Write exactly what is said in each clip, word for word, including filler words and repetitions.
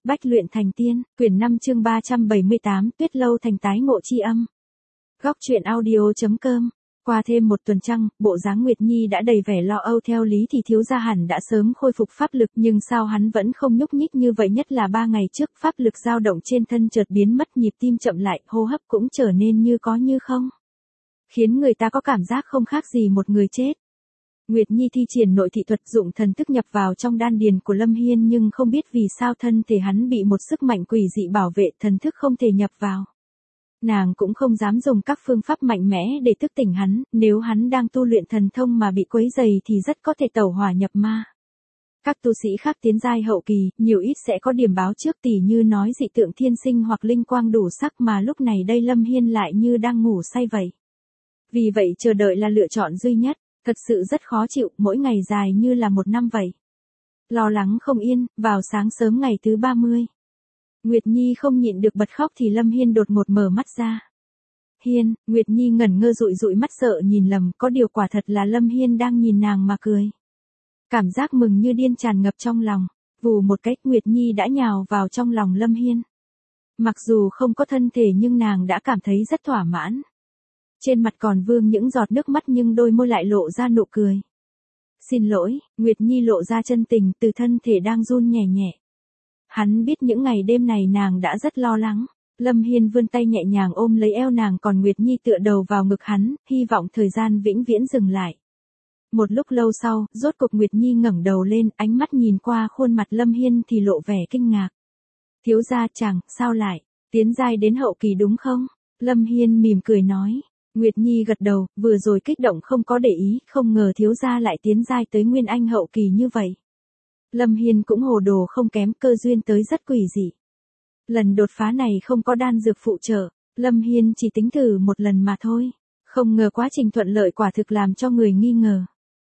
Bách luyện thành tiên, quyển năm chương ba trăm bảy mươi tám, Tuyết lâu thành tái ngộ chi âm. Góc truyện audio.com. Qua thêm một tuần trăng, bộ dáng Nguyệt Nhi đã đầy vẻ lo âu, theo lý thì thiếu gia hẳn đã sớm khôi phục pháp lực, nhưng sao hắn vẫn không nhúc nhích như vậy, nhất là ba ngày trước pháp lực dao động trên thân chợt biến mất, nhịp tim chậm lại, hô hấp cũng trở nên như có như không. Khiến người ta có cảm giác không khác gì một người chết. Nguyệt Nhi thi triển nội thị thuật, dụng thần thức nhập vào trong đan điền của Lâm Hiên, nhưng không biết vì sao thân thể hắn bị một sức mạnh quỷ dị bảo vệ, thần thức không thể nhập vào. Nàng cũng không dám dùng các phương pháp mạnh mẽ để thức tỉnh hắn, nếu hắn đang tu luyện thần thông mà bị quấy dày thì rất có thể tẩu hỏa nhập ma. Các tu sĩ khác tiến giai hậu kỳ, nhiều ít sẽ có điểm báo trước, tỉ như nói dị tượng thiên sinh hoặc linh quang đủ sắc, mà lúc này đây Lâm Hiên lại như đang ngủ say vậy. Vì vậy chờ đợi là lựa chọn duy nhất. Thật sự rất khó chịu, mỗi ngày dài như là một năm vậy. Lo lắng không yên, vào sáng sớm ngày thứ ba mươi. Nguyệt Nhi không nhịn được bật khóc thì Lâm Hiên đột ngột mở mắt ra. Hiên, Nguyệt Nhi ngẩn ngơ dụi dụi mắt sợ nhìn lầm, có điều quả thật là Lâm Hiên đang nhìn nàng mà cười. Cảm giác mừng như điên tràn ngập trong lòng, vù một cái, Nguyệt Nhi đã nhào vào trong lòng Lâm Hiên. Mặc dù không có thân thể nhưng nàng đã cảm thấy rất thỏa mãn. Trên mặt còn vương những giọt nước mắt nhưng đôi môi lại lộ ra nụ cười. Xin lỗi, Nguyệt Nhi lộ ra chân tình, từ thân thể đang run nhẹ nhẹ. Hắn biết những ngày đêm này nàng đã rất lo lắng. Lâm Hiên vươn tay nhẹ nhàng ôm lấy eo nàng, còn Nguyệt Nhi tựa đầu vào ngực hắn, hy vọng thời gian vĩnh viễn dừng lại. Một lúc lâu sau, rốt cục Nguyệt Nhi ngẩng đầu lên, ánh mắt nhìn qua khuôn mặt Lâm Hiên thì lộ vẻ kinh ngạc. Thiếu gia chàng, sao lại, tiến giai đến hậu kỳ đúng không? Lâm Hiên mỉm cười nói. Nguyệt Nhi gật đầu, vừa rồi kích động không có để ý, không ngờ thiếu gia lại tiến giai tới nguyên anh hậu kỳ như vậy. Lâm Hiên cũng hồ đồ không kém, cơ duyên tới rất quỷ dị. Lần đột phá này không có đan dược phụ trợ, Lâm Hiên chỉ tính thử một lần mà thôi. Không ngờ quá trình thuận lợi quả thực làm cho người nghi ngờ.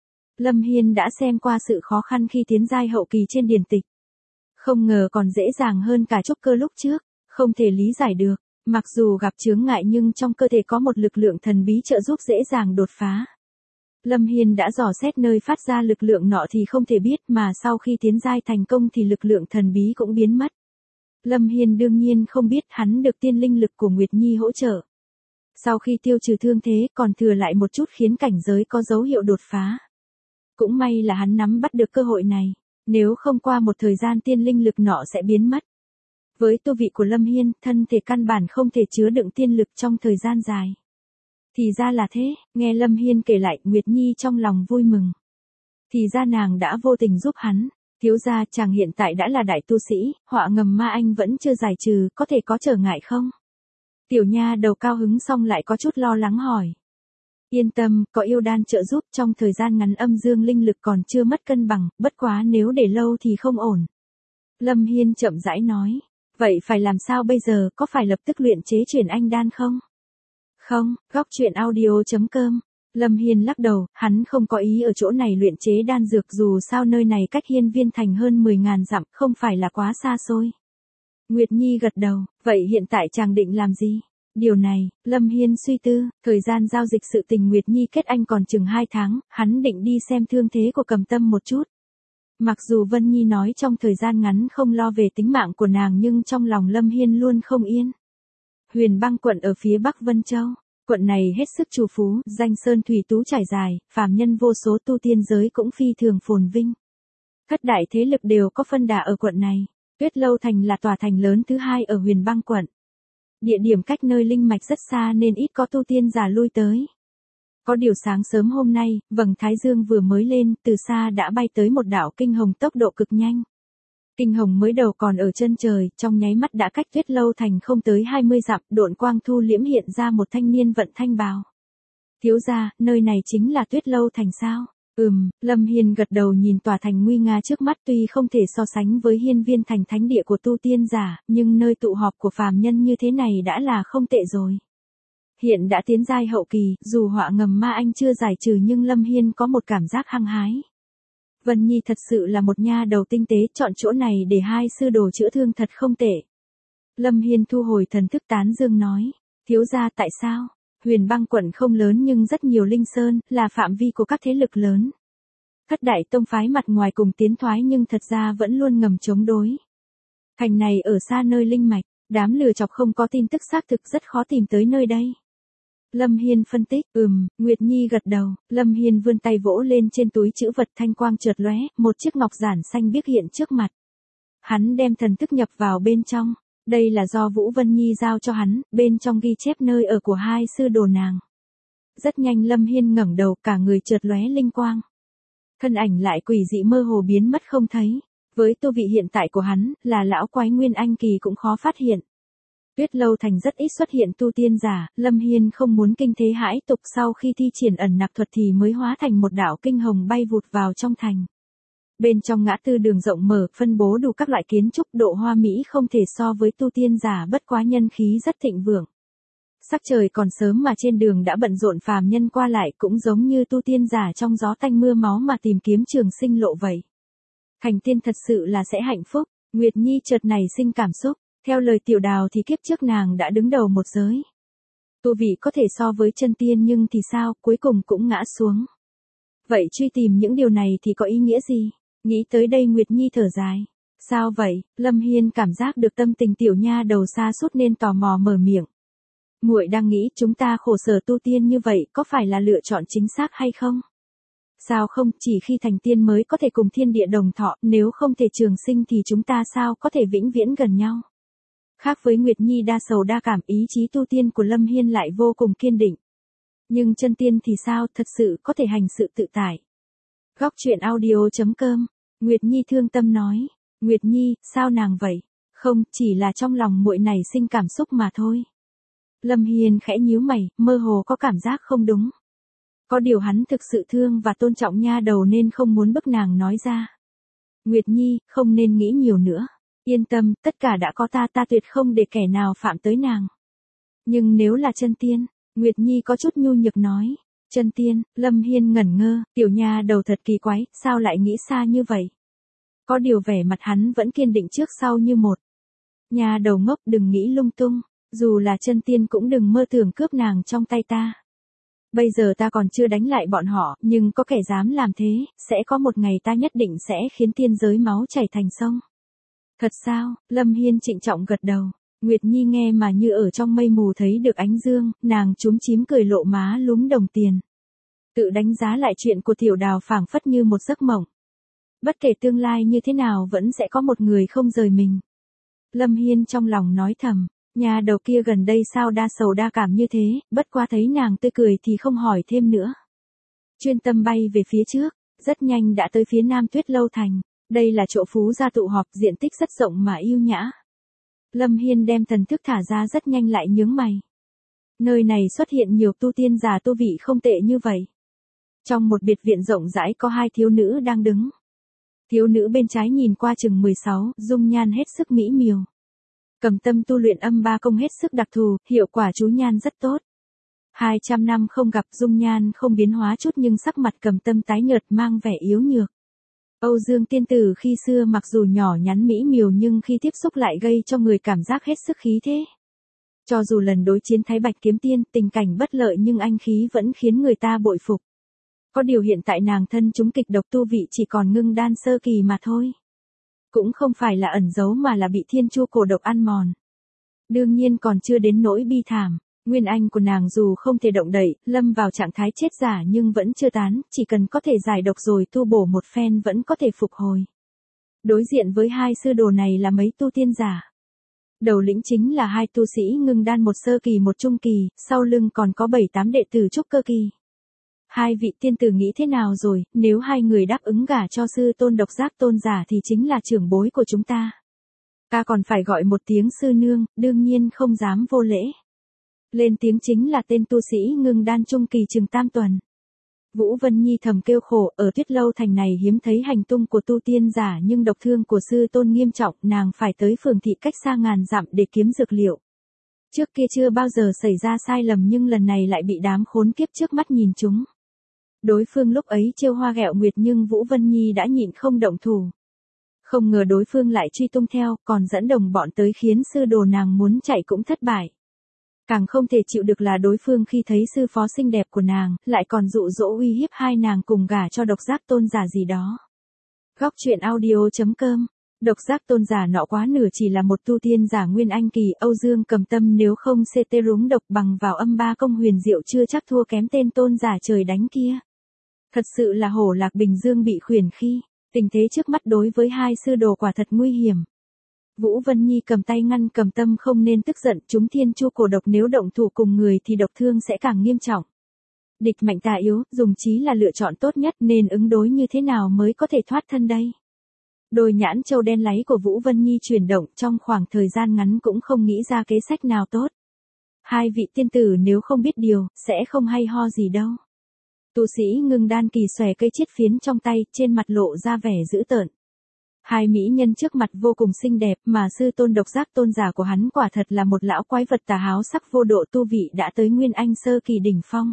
Lâm Hiên đã xem qua sự khó khăn khi tiến giai hậu kỳ trên điển tịch. Không ngờ còn dễ dàng hơn cả trúc cơ lúc trước, không thể lý giải được. Mặc dù gặp chướng ngại nhưng trong cơ thể có một lực lượng thần bí trợ giúp dễ dàng đột phá. Lâm Hiên đã dò xét nơi phát ra lực lượng nọ thì không thể biết, mà sau khi tiến giai thành công thì lực lượng thần bí cũng biến mất. Lâm Hiên đương nhiên không biết hắn được tiên linh lực của Nguyệt Nhi hỗ trợ. Sau khi tiêu trừ thương thế còn thừa lại một chút khiến cảnh giới có dấu hiệu đột phá. Cũng may là hắn nắm bắt được cơ hội này, nếu không qua một thời gian tiên linh lực nọ sẽ biến mất. Với tu vị của Lâm Hiên, thân thể căn bản không thể chứa đựng tiên lực trong thời gian dài. Thì ra là thế, nghe Lâm Hiên kể lại, Nguyệt Nhi trong lòng vui mừng. Thì ra nàng đã vô tình giúp hắn. Thiếu gia chàng hiện tại đã là đại tu sĩ, họa ngầm ma anh vẫn chưa giải trừ, có thể có trở ngại không? Tiểu nha đầu cao hứng xong lại có chút lo lắng hỏi. Yên tâm, có yêu đan trợ giúp, trong thời gian ngắn âm dương linh lực còn chưa mất cân bằng, bất quá nếu để lâu thì không ổn. Lâm Hiên chậm rãi nói. Vậy phải làm sao bây giờ, có phải lập tức luyện chế chuyển anh đan không? Không, góc truyện audio.com. Lâm Hiên lắc đầu, hắn không có ý ở chỗ này luyện chế đan dược, dù sao nơi này cách Hiên Viên Thành hơn mười ngàn dặm, không phải là quá xa xôi. Nguyệt Nhi gật đầu, vậy hiện tại chàng định làm gì? Điều này, Lâm Hiên suy tư, thời gian giao dịch sự tình Nguyệt Nhi kết anh còn chừng hai tháng, hắn định đi xem thương thế của Cầm Tâm một chút. Mặc dù Vân Nhi nói trong thời gian ngắn không lo về tính mạng của nàng nhưng trong lòng Lâm Hiên luôn không yên. Huyền Băng quận ở phía Bắc Vân Châu, quận này hết sức trù phú, danh sơn thủy tú trải dài, phàm nhân vô số, tu tiên giới cũng phi thường phồn vinh. Các đại thế lực đều có phân đà ở quận này. Tuyết Lâu Thành là tòa thành lớn thứ hai ở Huyền Băng quận. Địa điểm cách nơi linh mạch rất xa nên ít có tu tiên giả lui tới. Có điều sáng sớm hôm nay, vầng thái dương vừa mới lên, từ xa đã bay tới một đạo kinh hồng tốc độ cực nhanh. Kinh hồng mới đầu còn ở chân trời, trong nháy mắt đã cách Tuyết Lâu Thành không tới hai mươi dặm, độn quang thu liễm hiện ra một thanh niên vận thanh bào. Thiếu gia, nơi này chính là Tuyết Lâu Thành sao? Ừm, Lâm Hiên gật đầu nhìn tòa thành nguy nga trước mắt, tuy không thể so sánh với Hiên Viên Thành thánh địa của tu tiên giả, nhưng nơi tụ họp của phàm nhân như thế này đã là không tệ rồi. Hiện đã tiến giai hậu kỳ, dù họa ngầm ma anh chưa giải trừ nhưng Lâm Hiên có một cảm giác hăng hái. Vân Nhi thật sự là một nha đầu tinh tế, chọn chỗ này để hai sư đồ chữa thương thật không tệ. Lâm Hiên thu hồi thần thức tán dương nói, thiếu gia tại sao? Huyền Băng quận không lớn nhưng rất nhiều linh sơn, là phạm vi của các thế lực lớn. Thất đại tông phái mặt ngoài cùng tiến thoái nhưng thật ra vẫn luôn ngầm chống đối. Thành này ở xa nơi linh mạch, đám lừa chọc không có tin tức xác thực rất khó tìm tới nơi đây. Lâm Hiên phân tích, ừm, Nguyệt Nhi gật đầu, Lâm Hiên vươn tay vỗ lên trên túi trữ vật thanh quang chợt lóe, một chiếc ngọc giản xanh biếc hiện trước mặt. Hắn đem thần thức nhập vào bên trong, đây là do Vũ Vân Nhi giao cho hắn, bên trong ghi chép nơi ở của hai sư đồ nàng. Rất nhanh Lâm Hiên ngẩng đầu, cả người chợt lóe linh quang. Thân ảnh lại quỷ dị mơ hồ biến mất không thấy. Với tu vị hiện tại của hắn, là lão quái nguyên anh kỳ cũng khó phát hiện. Tuyết Lâu Thành rất ít xuất hiện tu tiên giả, Lâm Hiên không muốn kinh thế hãi tục, sau khi thi triển ẩn nặc thuật thì mới hóa thành một đạo kinh hồng bay vụt vào trong thành. Bên trong ngã tư đường rộng mở, phân bố đủ các loại kiến trúc, độ hoa mỹ không thể so với tu tiên giả, bất quá nhân khí rất thịnh vượng. Sắc trời còn sớm mà trên đường đã bận rộn, phàm nhân qua lại cũng giống như tu tiên giả trong gió tanh mưa máu mà tìm kiếm trường sinh lộ vậy. Thành tiên thật sự là sẽ hạnh phúc. Nguyệt Nhi chợt nảy sinh cảm xúc, theo lời Tiểu Đào thì kiếp trước nàng đã đứng đầu một giới. Tu vị có thể so với chân tiên nhưng thì sao, cuối cùng cũng ngã xuống. Vậy truy tìm những điều này thì có ý nghĩa gì? Nghĩ tới đây Nguyệt Nhi thở dài. Sao vậy? Lâm Hiên cảm giác được tâm tình tiểu nha đầu sa sút nên tò mò mở miệng. Muội đang nghĩ chúng ta khổ sở tu tiên như vậy có phải là lựa chọn chính xác hay không? Sao không, chỉ khi thành tiên mới có thể cùng thiên địa đồng thọ, nếu không thể trường sinh thì chúng ta sao có thể vĩnh viễn gần nhau? Khác với Nguyệt Nhi đa sầu đa cảm, ý chí tu tiên của Lâm Hiên lại vô cùng kiên định. Nhưng chân tiên thì sao, thật sự có thể hành sự tự tại. Góc truyện audio chấm com, Nguyệt Nhi thương tâm nói. Nguyệt Nhi, sao nàng vậy? Không, chỉ là trong lòng muội này sinh cảm xúc mà thôi. Lâm Hiên khẽ nhíu mày, mơ hồ có cảm giác không đúng. Có điều hắn thực sự thương và tôn trọng nha đầu nên không muốn bức nàng nói ra. Nguyệt Nhi, không nên nghĩ nhiều nữa. Yên tâm, tất cả đã có ta, ta tuyệt không để kẻ nào phạm tới nàng. Nhưng nếu là chân tiên, Nguyệt Nhi có chút nhu nhược nói. Chân tiên, Lâm Hiên ngẩn ngơ, tiểu nha đầu thật kỳ quái, sao lại nghĩ xa như vậy? Có điều vẻ mặt hắn vẫn kiên định trước sau như một. Nha đầu ngốc, đừng nghĩ lung tung, dù là chân tiên cũng đừng mơ tưởng cướp nàng trong tay ta. Bây giờ ta còn chưa đánh lại bọn họ, nhưng có kẻ dám làm thế, sẽ có một ngày ta nhất định sẽ khiến tiên giới máu chảy thành sông. Thật sao? Lâm Hiên trịnh trọng gật đầu. Nguyệt Nhi nghe mà như ở trong mây mù thấy được ánh dương, nàng chúm chím cười lộ má lúm đồng tiền. Tự đánh giá lại chuyện của Tiểu Đào phảng phất như một giấc mộng. Bất kể tương lai như thế nào vẫn sẽ có một người không rời mình. Lâm Hiên trong lòng nói thầm, nhà đầu kia gần đây sao đa sầu đa cảm như thế, bất quá thấy nàng tươi cười thì không hỏi thêm nữa. Chuyên tâm bay về phía trước, rất nhanh đã tới phía nam Tuyết Lâu Thành. Đây là chỗ Phú gia tụ họp, diện tích rất rộng mà yêu nhã. Lâm Hiên đem thần thức thả ra rất nhanh lại nhướng mày. Nơi này xuất hiện nhiều tu tiên giả tu vị không tệ như vậy. Trong một biệt viện rộng rãi có hai thiếu nữ đang đứng. Thiếu nữ bên trái nhìn qua chừng mười sáu, dung nhan hết sức mỹ miều. Cầm tâm tu luyện âm ba công hết sức đặc thù, hiệu quả chú nhan rất tốt. hai trăm năm không gặp, dung nhan không biến hóa chút nhưng sắc mặt Cầm Tâm tái nhợt mang vẻ yếu nhược. Âu Dương tiên tử khi xưa mặc dù nhỏ nhắn mỹ miều nhưng khi tiếp xúc lại gây cho người cảm giác hết sức khí thế. Cho dù lần đối chiến Thái Bạch kiếm tiên, tình cảnh bất lợi nhưng anh khí vẫn khiến người ta bội phục. Có điều hiện tại nàng thân chúng kịch độc, tu vị chỉ còn ngưng đan sơ kỳ mà thôi. Cũng không phải là ẩn giấu mà là bị thiên chu cổ độc ăn mòn. Đương nhiên còn chưa đến nỗi bi thảm. Nguyên anh của nàng dù không thể động đậy, lâm vào trạng thái chết giả nhưng vẫn chưa tán, chỉ cần có thể giải độc rồi tu bổ một phen vẫn có thể phục hồi. Đối diện với hai sư đồ này là mấy tu tiên giả. Đầu lĩnh chính là hai tu sĩ ngưng đan, một sơ kỳ một trung kỳ, sau lưng còn có bảy tám đệ tử trúc cơ kỳ. Hai vị tiên tử nghĩ thế nào rồi, nếu hai người đáp ứng gả cho sư tôn Độc Giác tôn giả thì chính là trưởng bối của chúng ta. Ta còn phải gọi một tiếng sư nương, đương nhiên không dám vô lễ. Lên tiếng chính là tên tu sĩ ngưng đan trung kỳ chừng tam tuần. Vũ Vân Nhi thầm kêu khổ, ở Tuyết Lâu Thành này hiếm thấy hành tung của tu tiên giả nhưng độc thương của sư tôn nghiêm trọng, nàng phải tới phường thị cách xa ngàn dặm để kiếm dược liệu. Trước kia chưa bao giờ xảy ra sai lầm nhưng lần này lại bị đám khốn kiếp trước mắt nhìn trúng. Đối phương lúc ấy trêu hoa ghẹo nguyệt nhưng Vũ Vân Nhi đã nhịn không động thủ. Không ngờ đối phương lại truy tung theo, còn dẫn đồng bọn tới khiến sư đồ nàng muốn chạy cũng thất bại. Càng không thể chịu được là đối phương khi thấy sư phó xinh đẹp của nàng, lại còn dụ dỗ uy hiếp hai nàng cùng gả cho Độc Giác tôn giả gì đó. Góc truyện audio chấm com Độc giác tôn giả nọ quá nửa chỉ là một tu tiên giả nguyên anh kỳ, Âu Dương Cầm Tâm nếu không xê tê rúng độc bằng vào âm ba công huyền diệu chưa chắc thua kém tên tôn giả trời đánh kia. Thật sự là hổ lạc bình dương bị khuyển khi, tình thế trước mắt đối với hai sư đồ quả thật nguy hiểm. Vũ Vân Nhi cầm tay ngăn Cầm Tâm không nên tức giận, chúng thiên chu cổ độc nếu động thủ cùng người thì độc thương sẽ càng nghiêm trọng. Địch mạnh tà yếu, dùng trí là lựa chọn tốt nhất, nên ứng đối như thế nào mới có thể thoát thân đây? Đôi nhãn châu đen láy của Vũ Vân Nhi chuyển động, trong khoảng thời gian ngắn cũng không nghĩ ra kế sách nào tốt. Hai vị tiên tử nếu không biết điều, sẽ không hay ho gì đâu. Tu sĩ Ngưng Đan kỳ xòe cây chiết phiến trong tay, trên mặt lộ ra vẻ dữ tợn. Hai mỹ nhân trước mặt vô cùng xinh đẹp, mà sư tôn độc giác tôn giả của hắn quả thật là một lão quái vật tà háo sắc vô độ, tu vị đã tới nguyên anh sơ kỳ đỉnh phong.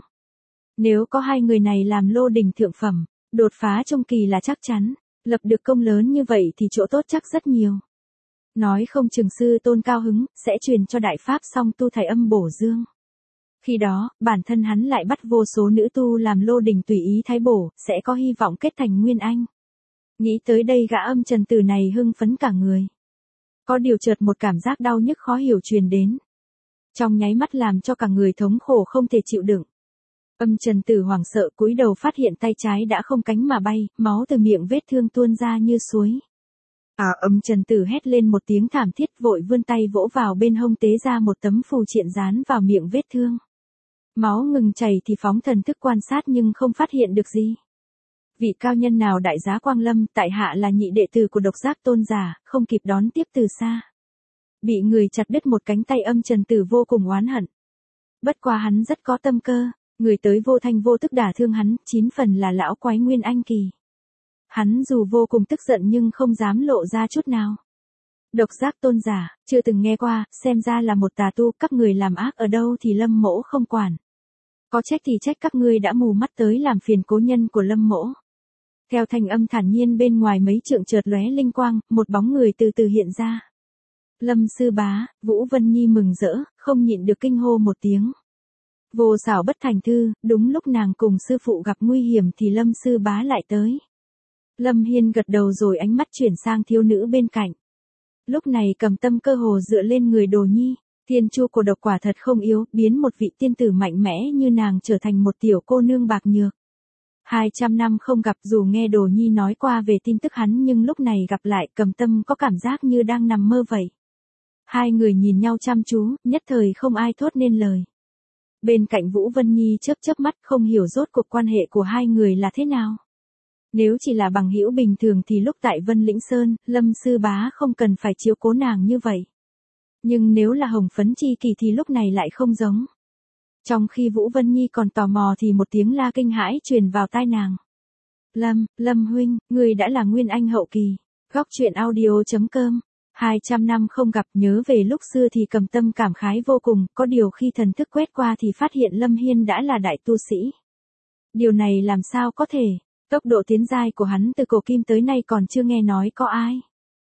Nếu có hai người này làm lô đỉnh thượng phẩm, đột phá trung kỳ là chắc chắn, lập được công lớn như vậy thì chỗ tốt chắc rất nhiều. Nói không chừng sư tôn cao hứng, sẽ truyền cho đại pháp song tu thải âm bổ dương. Khi đó, bản thân hắn lại bắt vô số nữ tu làm lô đỉnh tùy ý thái bổ, sẽ có hy vọng kết thành nguyên anh. Nghĩ tới đây gã âm trần tử này hưng phấn cả người. Có điều chợt một cảm giác đau nhức khó hiểu truyền đến. Trong nháy mắt làm cho cả người thống khổ không thể chịu đựng. Âm trần tử hoảng sợ cúi đầu phát hiện tay trái đã không cánh mà bay, máu từ miệng vết thương tuôn ra như suối. À âm trần tử hét lên một tiếng thảm thiết, vội vươn tay vỗ vào bên hông tế ra một tấm phù triện dán vào miệng vết thương. Máu ngừng chảy thì phóng thần thức quan sát nhưng không phát hiện được gì. Vị cao nhân nào đại giá quang lâm, tại hạ là nhị đệ tử của độc giác tôn giả, không kịp đón tiếp từ xa. Bị người chặt đứt một cánh tay, âm trần tử vô cùng oán hận. Bất quá hắn rất có tâm cơ, người tới vô thanh vô tức đả thương hắn, chín phần là lão quái nguyên anh kỳ. Hắn dù vô cùng tức giận nhưng không dám lộ ra chút nào. Độc giác tôn giả, chưa từng nghe qua, xem ra là một tà tu, các người làm ác ở đâu thì Lâm mỗ không quản. Có trách thì trách các ngươi đã mù mắt tới làm phiền cố nhân của Lâm mỗ. Theo thanh âm thản nhiên bên ngoài mấy trượng chợt lóe linh quang, một bóng người từ từ hiện ra. Lâm sư bá, Vũ Vân Nhi mừng rỡ, không nhịn được kinh hô một tiếng. Vô xảo bất thành thư, đúng lúc nàng cùng sư phụ gặp nguy hiểm thì Lâm sư bá lại tới. Lâm Hiên gật đầu rồi ánh mắt chuyển sang thiếu nữ bên cạnh. Lúc này Cầm Tâm cơ hồ dựa lên người Đồ Nhi, thiên chu cổ độc quả thật không yếu, biến một vị tiên tử mạnh mẽ như nàng trở thành một tiểu cô nương bạc nhược. Hai trăm năm không gặp, dù nghe Đồ Nhi nói qua về tin tức hắn nhưng lúc này gặp lại Cầm Tâm có cảm giác như đang nằm mơ vậy. Hai người nhìn nhau chăm chú, nhất thời không ai thốt nên lời. Bên cạnh Vũ Vân Nhi chớp chớp mắt không hiểu rốt cuộc quan hệ của hai người là thế nào. Nếu chỉ là bằng hữu bình thường thì lúc tại Vân Lĩnh Sơn, Lâm sư bá không cần phải chiếu cố nàng như vậy. Nhưng nếu là hồng phấn chi kỳ thì lúc này lại không giống. Trong khi Vũ Vân Nhi còn tò mò thì một tiếng la kinh hãi truyền vào tai nàng. Lâm, Lâm huynh, người đã là nguyên anh hậu kỳ. Góc truyện audio chấm com. Hai trăm năm không gặp, nhớ về lúc xưa thì Cầm Tâm cảm khái vô cùng, có điều khi thần thức quét qua thì phát hiện Lâm Hiên đã là đại tu sĩ. Điều này làm sao có thể, tốc độ tiến giai của hắn từ cổ kim tới nay còn chưa nghe nói có ai.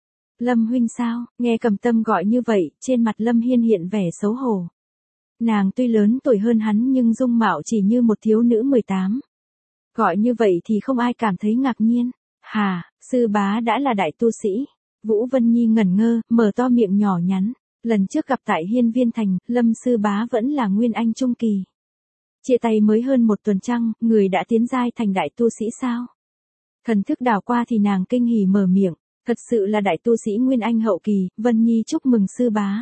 Lâm huynh sao, nghe Cầm Tâm gọi như vậy, trên mặt Lâm Hiên hiện vẻ xấu hổ. Nàng tuy lớn tuổi hơn hắn nhưng dung mạo chỉ như một thiếu nữ mười tám. Gọi như vậy thì không ai cảm thấy ngạc nhiên. Hà, sư bá đã là đại tu sĩ. Vũ Vân Nhi ngẩn ngơ, mở to miệng nhỏ nhắn. Lần trước gặp tại Hiên Viên Thành, Lâm sư bá vẫn là nguyên anh trung kỳ. Chia tay mới hơn một tuần trăng, người đã tiến giai thành đại tu sĩ sao? Thần thức đảo qua thì nàng kinh hỉ mở miệng. Thật sự là đại tu sĩ nguyên anh hậu kỳ, Vân Nhi chúc mừng sư bá.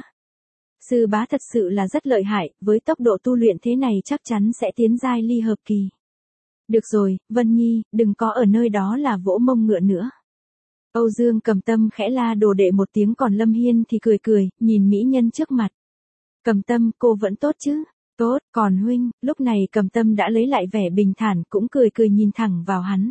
Sư bá thật sự là rất lợi hại, với tốc độ tu luyện thế này chắc chắn sẽ tiến giai ly hợp kỳ. Được rồi, Vân Nhi, đừng có ở nơi đó là vỗ mông ngựa nữa. Âu Dương Cầm Tâm khẽ la đồ đệ một tiếng, còn Lâm Hiên thì cười cười, nhìn mỹ nhân trước mặt. Cầm Tâm, cô vẫn tốt chứ? Tốt, còn huynh, lúc này Cầm Tâm đã lấy lại vẻ bình thản, cũng cười cười nhìn thẳng vào hắn.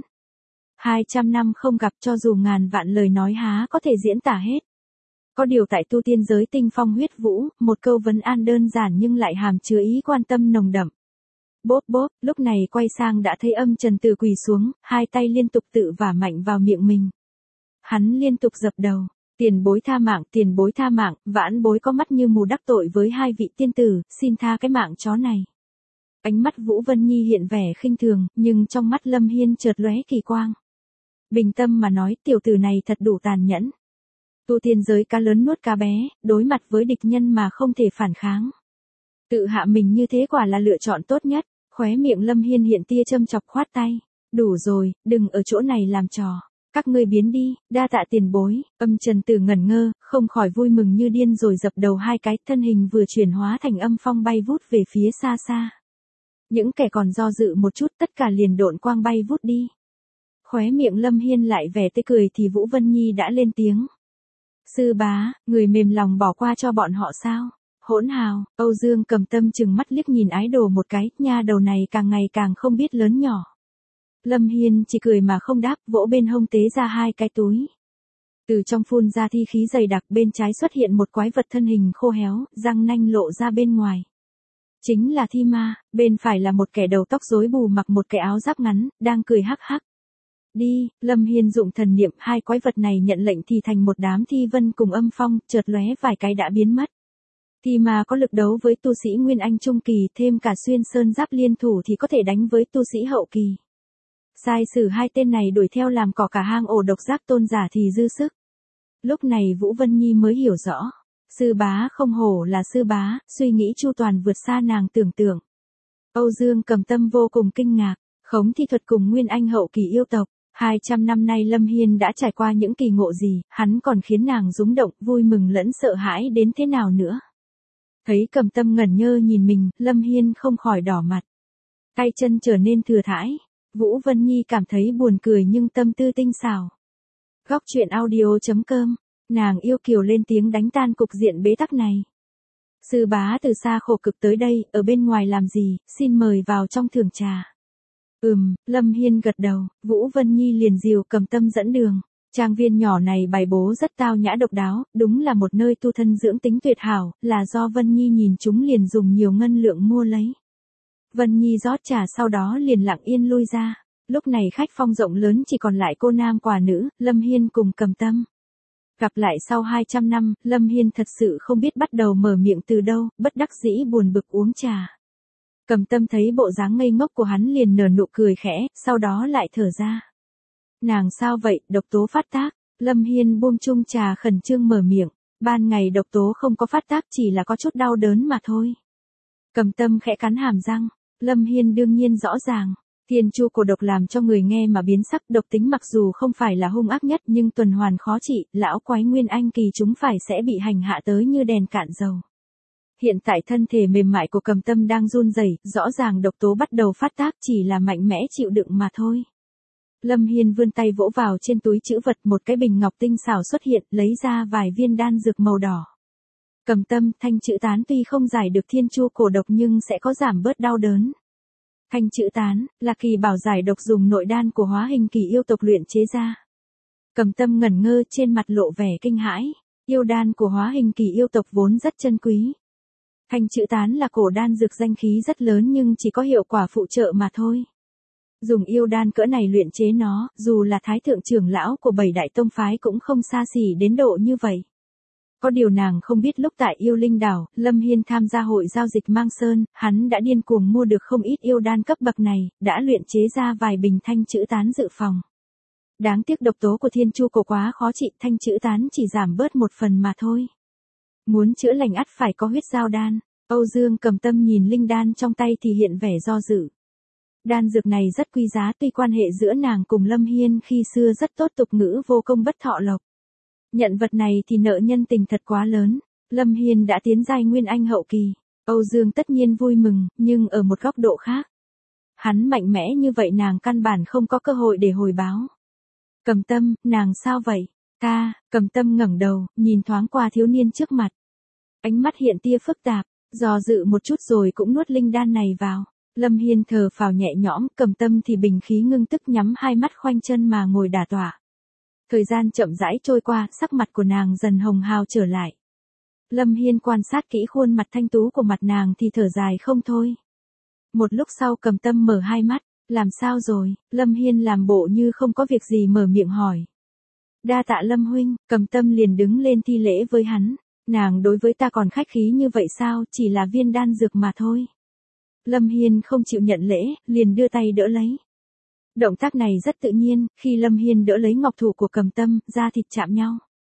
Hai trăm năm không gặp, cho dù ngàn vạn lời nói há có thể diễn tả hết. Có điều tại tu tiên giới tinh phong huyết vũ, một câu vấn an đơn giản nhưng lại hàm chứa ý quan tâm nồng đậm. Bốp bốp, lúc này quay sang đã thấy Âm Trần Tử quỳ xuống, hai tay liên tục tự vả mạnh vào miệng mình. Hắn liên tục dập đầu, tiền bối tha mạng, tiền bối tha mạng, vãn bối có mắt như mù đắc tội với hai vị tiên tử, xin tha cái mạng chó này. Ánh mắt Vũ Vân Nhi hiện vẻ khinh thường, nhưng trong mắt Lâm Hiên chợt lóe kỳ quang. Bình tâm mà nói, tiểu tử này thật đủ tàn nhẫn. Tu tiên giới cá lớn nuốt cá bé, đối mặt với địch nhân mà không thể phản kháng. Tự hạ mình như thế quả là lựa chọn tốt nhất, khóe miệng Lâm Hiên hiện tia châm chọc khoát tay. Đủ rồi, đừng ở chỗ này làm trò. Các ngươi biến đi, đa tạ tiền bối. Âm Trần Tử ngẩn ngơ, không khỏi vui mừng như điên rồi dập đầu hai cái, thân hình vừa chuyển hóa thành âm phong bay vút về phía xa xa. Những kẻ còn do dự một chút tất cả liền độn quang bay vút đi. Khóe miệng Lâm Hiên lại vẻ tươi cười thì Vũ Vân Nhi đã lên tiếng. Sư bá, người mềm lòng bỏ qua cho bọn họ sao? Hỗn hào, Âu Dương Cầm Tâm chừng mắt liếc nhìn ái đồ một cái, nha đầu này càng ngày càng không biết lớn nhỏ. Lâm Hiên chỉ cười mà không đáp, vỗ bên hông tế ra hai cái túi. Từ trong phun ra thi khí dày đặc, bên trái xuất hiện một quái vật thân hình khô héo, răng nanh lộ ra bên ngoài. Chính là thi ma, bên phải là một kẻ đầu tóc rối bù mặc một cái áo giáp ngắn, đang cười hắc hắc. Đi, Lâm Hiên dụng thần niệm, hai quái vật này nhận lệnh thì thành một đám thi vân cùng âm phong, chợt lóe vài cái đã biến mất. Thi ma có lực đấu với tu sĩ Nguyên Anh Trung Kỳ, thêm cả xuyên sơn giáp liên thủ thì có thể đánh với tu sĩ Hậu Kỳ. Sai sử hai tên này đuổi theo làm cỏ cả hang ổ độc giác tôn giả thì dư sức. Lúc này Vũ Vân Nhi mới hiểu rõ. Sư bá không hổ là sư bá, suy nghĩ chu toàn vượt xa nàng tưởng tượng. Âu Dương Cầm Tâm vô cùng kinh ngạc, khống thi thuật cùng Nguyên Anh Hậu Kỳ yêu tộc. hai trăm năm nay Lâm Hiên đã trải qua những kỳ ngộ gì, hắn còn khiến nàng rúng động, vui mừng lẫn sợ hãi đến thế nào nữa. Thấy Cầm Tâm ngẩn ngơ nhìn mình, Lâm Hiên không khỏi đỏ mặt. Tay chân trở nên thừa thãi. Vũ Vân Nhi cảm thấy buồn cười nhưng tâm tư tinh xảo. Góc truyện audio chấm com, nàng yêu kiều lên tiếng đánh tan cục diện bế tắc này. Sư bá từ xa khổ cực tới đây, ở bên ngoài làm gì, xin mời vào trong thưởng trà. Ừm, Lâm Hiên gật đầu, Vũ Vân Nhi liền dìu Cầm Tâm dẫn đường. Trang viên nhỏ này bày bố rất tao nhã độc đáo, đúng là một nơi tu thân dưỡng tính tuyệt hảo, là do Vân Nhi nhìn chúng liền dùng nhiều ngân lượng mua lấy. Vân Nhi rót trà sau đó liền lặng yên lui ra. Lúc này khách phong rộng lớn chỉ còn lại cô nam quả nữ, Lâm Hiên cùng Cầm Tâm. Gặp lại sau hai trăm năm, Lâm Hiên thật sự không biết bắt đầu mở miệng từ đâu, bất đắc dĩ buồn bực uống trà. Cầm Tâm thấy bộ dáng ngây ngốc của hắn liền nở nụ cười khẽ, sau đó lại thở ra. Nàng sao vậy, độc tố phát tác. Lâm Hiên buông chung trà khẩn trương mở miệng. Ban ngày độc tố không có phát tác, chỉ là có chút đau đớn mà thôi. Cầm Tâm khẽ cắn hàm răng. Lâm Hiên đương nhiên rõ ràng. Thiên chu cổ độc làm cho người nghe mà biến sắc, độc tính mặc dù không phải là hung ác nhất nhưng tuần hoàn khó trị, lão quái Nguyên Anh Kỳ chúng phải sẽ bị hành hạ tới như đèn cạn dầu. Hiện tại thân thể mềm mại của Cầm Tâm đang run rẩy, rõ ràng độc tố bắt đầu phát tác, chỉ là mạnh mẽ chịu đựng mà thôi. Lâm Hiên vươn tay vỗ vào trên túi trữ vật, một cái bình ngọc tinh xảo xuất hiện, lấy ra vài viên đan dược màu đỏ. Cầm Tâm, thanh chữ tán tuy không giải được thiên chu cổ độc nhưng sẽ có giảm bớt đau đớn. Thanh chữ tán, là kỳ bảo giải độc dùng nội đan của Hóa Hình Kỳ yêu tộc luyện chế ra. Cầm Tâm ngẩn ngơ, trên mặt lộ vẻ kinh hãi. Yêu đan của Hóa Hình Kỳ yêu tộc vốn rất chân quý. Thanh chữ tán là cổ đan dược danh khí rất lớn nhưng chỉ có hiệu quả phụ trợ mà thôi. Dùng yêu đan cỡ này luyện chế nó, dù là thái thượng trưởng lão của bảy đại tông phái cũng không xa xỉ đến độ như vậy. Có điều nàng không biết lúc tại yêu linh đảo, Lâm Hiên tham gia hội giao dịch Mang Sơn, hắn đã điên cuồng mua được không ít yêu đan cấp bậc này, đã luyện chế ra vài bình thanh chữ tán dự phòng. Đáng tiếc độc tố của thiên chu cổ quá khó trị, thanh chữ tán chỉ giảm bớt một phần mà thôi. Muốn chữa lành ắt phải có huyết giao đan. Âu Dương Cầm Tâm nhìn linh đan trong tay thì hiện vẻ do dự. Đan dược này rất quý giá, tuy quan hệ giữa nàng cùng Lâm Hiên khi xưa rất tốt, tục ngữ vô công bất thọ lộc. Nhận vật này thì nợ nhân tình thật quá lớn. Lâm Hiên đã tiến giai Nguyên Anh Hậu Kỳ. Âu Dương tất nhiên vui mừng, nhưng ở một góc độ khác. Hắn mạnh mẽ như vậy nàng căn bản không có cơ hội để hồi báo. Cầm Tâm, nàng sao vậy? Ca, Cầm Tâm ngẩng đầu, nhìn thoáng qua thiếu niên trước mặt. Ánh mắt hiện tia phức tạp, do dự một chút rồi cũng nuốt linh đan này vào. Lâm Hiên thở phào nhẹ nhõm, Cầm Tâm thì bình khí ngưng tức nhắm hai mắt khoanh chân mà ngồi đả tọa. Thời gian chậm rãi trôi qua, sắc mặt của nàng dần hồng hào trở lại. Lâm Hiên quan sát kỹ khuôn mặt thanh tú của mặt nàng thì thở dài không thôi. Một lúc sau Cầm Tâm mở hai mắt, làm sao rồi? Lâm Hiên làm bộ như không có việc gì mở miệng hỏi. Đa tạ Lâm huynh, Cầm Tâm liền đứng lên thi lễ với hắn. Nàng đối với ta còn khách khí như vậy sao, chỉ là viên đan dược mà thôi. Lâm Hiên không chịu nhận lễ, liền đưa tay đỡ lấy. Động tác này rất tự nhiên, khi Lâm Hiên đỡ lấy ngọc thủ của Cầm Tâm, da thịt chạm nhau.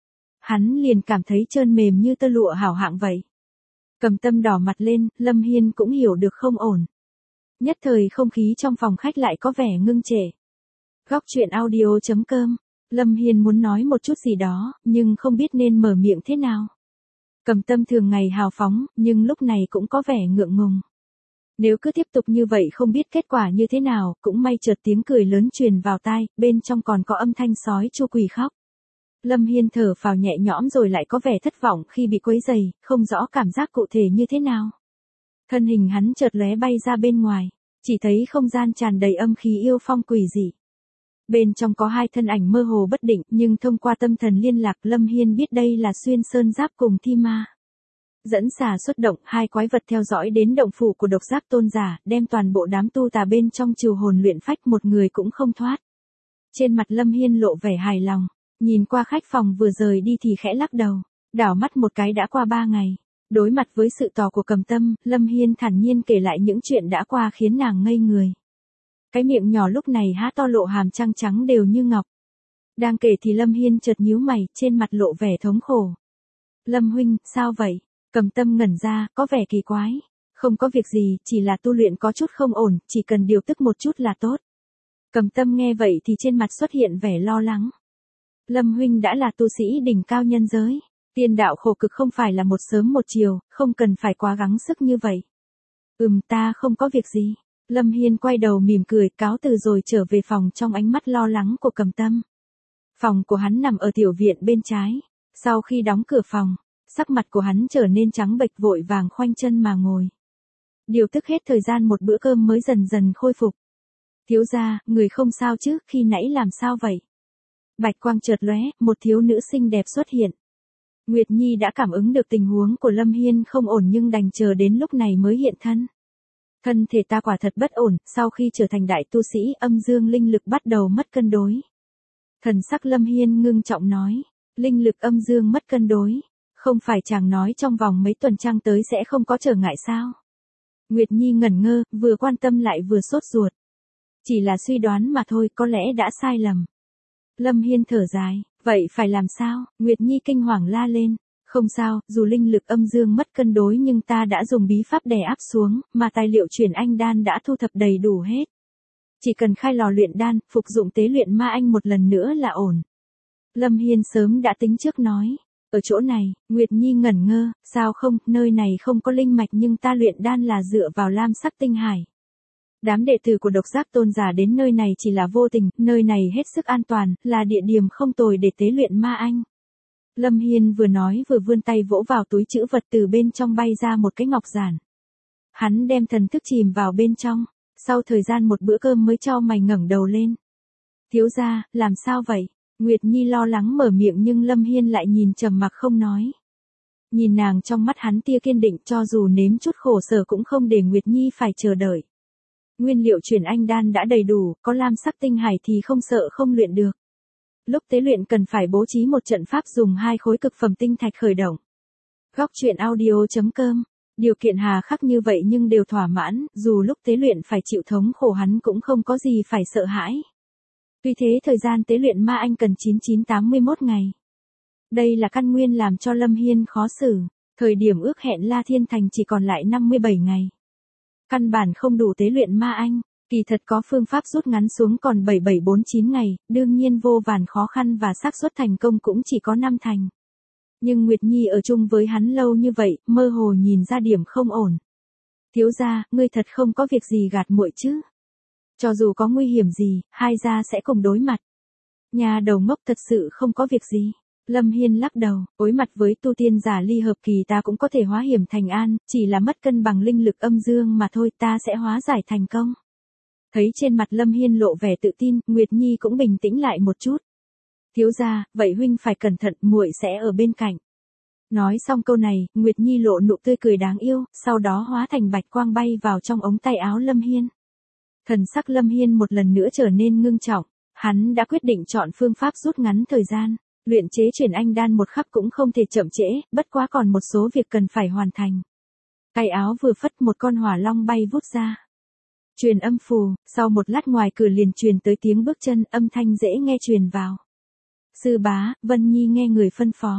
hắn liền cảm thấy trơn mềm như tơ lụa hảo hạng vậy. Cầm Tâm đỏ mặt lên, Lâm Hiên cũng hiểu được không ổn. Nhất thời không khí trong phòng khách lại có vẻ ngưng trệ. Góc truyện audio chấm com. Lâm Hiên muốn nói một chút gì đó, nhưng không biết nên mở miệng thế nào. Cầm Tâm thường ngày hào phóng, nhưng lúc này cũng có vẻ ngượng ngùng. Nếu cứ tiếp tục như vậy không biết kết quả như thế nào, cũng may chợt tiếng cười lớn truyền vào tai, bên trong còn có âm thanh sói chu quỳ khóc. Lâm Hiên thở phào nhẹ nhõm rồi lại có vẻ thất vọng khi bị quấy rầy, không rõ cảm giác cụ thể như thế nào. Thân hình hắn chợt lóe bay ra bên ngoài, chỉ thấy không gian tràn đầy âm khí yêu phong quỷ dị. Bên trong có hai thân ảnh mơ hồ bất định, nhưng thông qua tâm thần liên lạc Lâm Hiên biết đây là Xuyên Sơn Giáp cùng Thi Ma. Dẫn xà xuất động, hai quái vật theo dõi đến động phủ của Độc Giác Tôn giả, đem toàn bộ đám tu tà bên trong trừ hồn luyện phách, một người cũng không thoát. Trên mặt Lâm Hiên lộ vẻ hài lòng, nhìn qua khách phòng vừa rời đi thì khẽ lắc đầu, đảo mắt một cái đã qua ba ngày. Đối mặt với sự tò của Cầm Tâm, Lâm Hiên thản nhiên kể lại những chuyện đã qua khiến nàng ngây người. Cái miệng nhỏ lúc này há to lộ hàm răng trắng đều như ngọc. Đang kể thì Lâm Hiên chợt nhíu mày, trên mặt lộ vẻ thống khổ. Lâm huynh, sao vậy? Cầm Tâm ngẩn ra, có vẻ kỳ quái. Không có việc gì, chỉ là tu luyện có chút không ổn, chỉ cần điều tức một chút là tốt. Cầm Tâm nghe vậy thì trên mặt xuất hiện vẻ lo lắng. Lâm huynh đã là tu sĩ đỉnh cao nhân giới. Tiên đạo khổ cực không phải là một sớm một chiều, không cần phải quá gắng sức như vậy. Ừm, ta không có việc gì. Lâm Hiên quay đầu mỉm cười, cáo từ rồi trở về phòng trong ánh mắt lo lắng của Cầm Tâm. Phòng của hắn nằm ở tiểu viện bên trái. Sau khi đóng cửa phòng, sắc mặt của hắn trở nên trắng bệch, vội vàng khoanh chân mà ngồi. Điều tức hết thời gian một bữa cơm mới dần dần khôi phục. Thiếu gia, người không sao chứ, khi nãy làm sao vậy? Bạch quang chợt lóe, một thiếu nữ xinh đẹp xuất hiện. Nguyệt Nhi đã cảm ứng được tình huống của Lâm Hiên không ổn nhưng đành chờ đến lúc này mới hiện thân. Thân thể ta quả thật bất ổn, sau khi trở thành đại tu sĩ, âm dương linh lực bắt đầu mất cân đối. Thần sắc Lâm Hiên ngưng trọng nói, linh lực âm dương mất cân đối, không phải chàng nói trong vòng mấy tuần trăng tới sẽ không có trở ngại sao? Nguyệt Nhi ngẩn ngơ, vừa quan tâm lại vừa sốt ruột. Chỉ là suy đoán mà thôi, có lẽ đã sai lầm. Lâm Hiên thở dài, vậy phải làm sao? Nguyệt Nhi kinh hoàng la lên. Không sao, dù linh lực âm dương mất cân đối nhưng ta đã dùng bí pháp đè áp xuống, mà tài liệu chuyển anh đan đã thu thập đầy đủ hết. Chỉ cần khai lò luyện đan, phục dụng tế luyện ma anh một lần nữa là ổn. Lâm Hiên sớm đã tính trước nói. Ở chỗ này, Nguyệt Nhi ngẩn ngơ, sao không, nơi này không có linh mạch nhưng ta luyện đan là dựa vào lam sắc tinh hải. Đám đệ tử của Độc Giác Tôn giả đến nơi này chỉ là vô tình, nơi này hết sức an toàn, là địa điểm không tồi để tế luyện ma anh. Lâm Hiên vừa nói vừa vươn tay vỗ vào túi trữ vật, từ bên trong bay ra một cái ngọc giản. Hắn đem thần thức chìm vào bên trong, sau thời gian một bữa cơm mới chau mày ngẩng đầu lên. Thiếu gia, làm sao vậy? Nguyệt Nhi lo lắng mở miệng nhưng Lâm Hiên lại nhìn trầm mặc không nói. Nhìn nàng trong mắt hắn tia kiên định, cho dù nếm chút khổ sở cũng không để Nguyệt Nhi phải chờ đợi. Nguyên liệu chuyển anh đan đã đầy đủ, có lam sắc tinh hải thì không sợ không luyện được. Lúc tế luyện cần phải bố trí một trận pháp dùng hai khối cực phẩm tinh thạch khởi động. Góc truyện audio chấm com. Điều kiện hà khắc như vậy nhưng đều thỏa mãn, dù lúc tế luyện phải chịu thống khổ hắn cũng không có gì phải sợ hãi. Tuy thế thời gian tế luyện ma anh cần chín chín tám mươi mốt ngày. Đây là căn nguyên làm cho Lâm Hiên khó xử, thời điểm ước hẹn La Thiên Thành chỉ còn lại năm mươi bảy ngày. Căn bản không đủ tế luyện ma anh, kỳ thật có phương pháp rút ngắn xuống còn bảy bảy bốn chín ngày, đương nhiên vô vàn khó khăn và xác suất thành công cũng chỉ có năm thành. Nhưng Nguyệt Nhi ở chung với hắn lâu như vậy, mơ hồ nhìn ra điểm không ổn. Thiếu gia, ngươi thật không có việc gì gạt muội chứ? Cho dù có nguy hiểm gì, hai gia sẽ cùng đối mặt. Nhà đầu ngốc thật sự không có việc gì. Lâm Hiên lắc đầu, đối mặt với tu tiên giả ly hợp kỳ ta cũng có thể hóa hiểm thành an, chỉ là mất cân bằng linh lực âm dương mà thôi, ta sẽ hóa giải thành công. Thấy trên mặt Lâm Hiên lộ vẻ tự tin, Nguyệt Nhi cũng bình tĩnh lại một chút. Thiếu gia, vậy huynh phải cẩn thận, muội sẽ ở bên cạnh. Nói xong câu này, Nguyệt Nhi lộ nụ tươi cười đáng yêu, sau đó hóa thành bạch quang bay vào trong ống tay áo Lâm Hiên. Thần sắc Lâm Hiên một lần nữa trở nên ngưng trọng, hắn đã quyết định chọn phương pháp rút ngắn thời gian. Luyện chế chuyển anh đan một khắc cũng không thể chậm trễ, bất quá còn một số việc cần phải hoàn thành. Tay áo vừa phất một con hỏa long bay vút ra. Truyền âm phù, sau một lát ngoài cửa liền truyền tới tiếng bước chân, âm thanh dễ nghe truyền vào. Sư bá, Vân Nhi nghe người phân phó.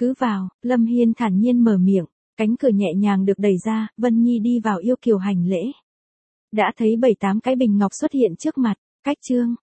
Cứ vào, Lâm Hiên thản nhiên mở miệng, cánh cửa nhẹ nhàng được đẩy ra, Vân Nhi đi vào yêu kiều hành lễ. Đã thấy bảy tám cái bình ngọc xuất hiện trước mặt, cách chương.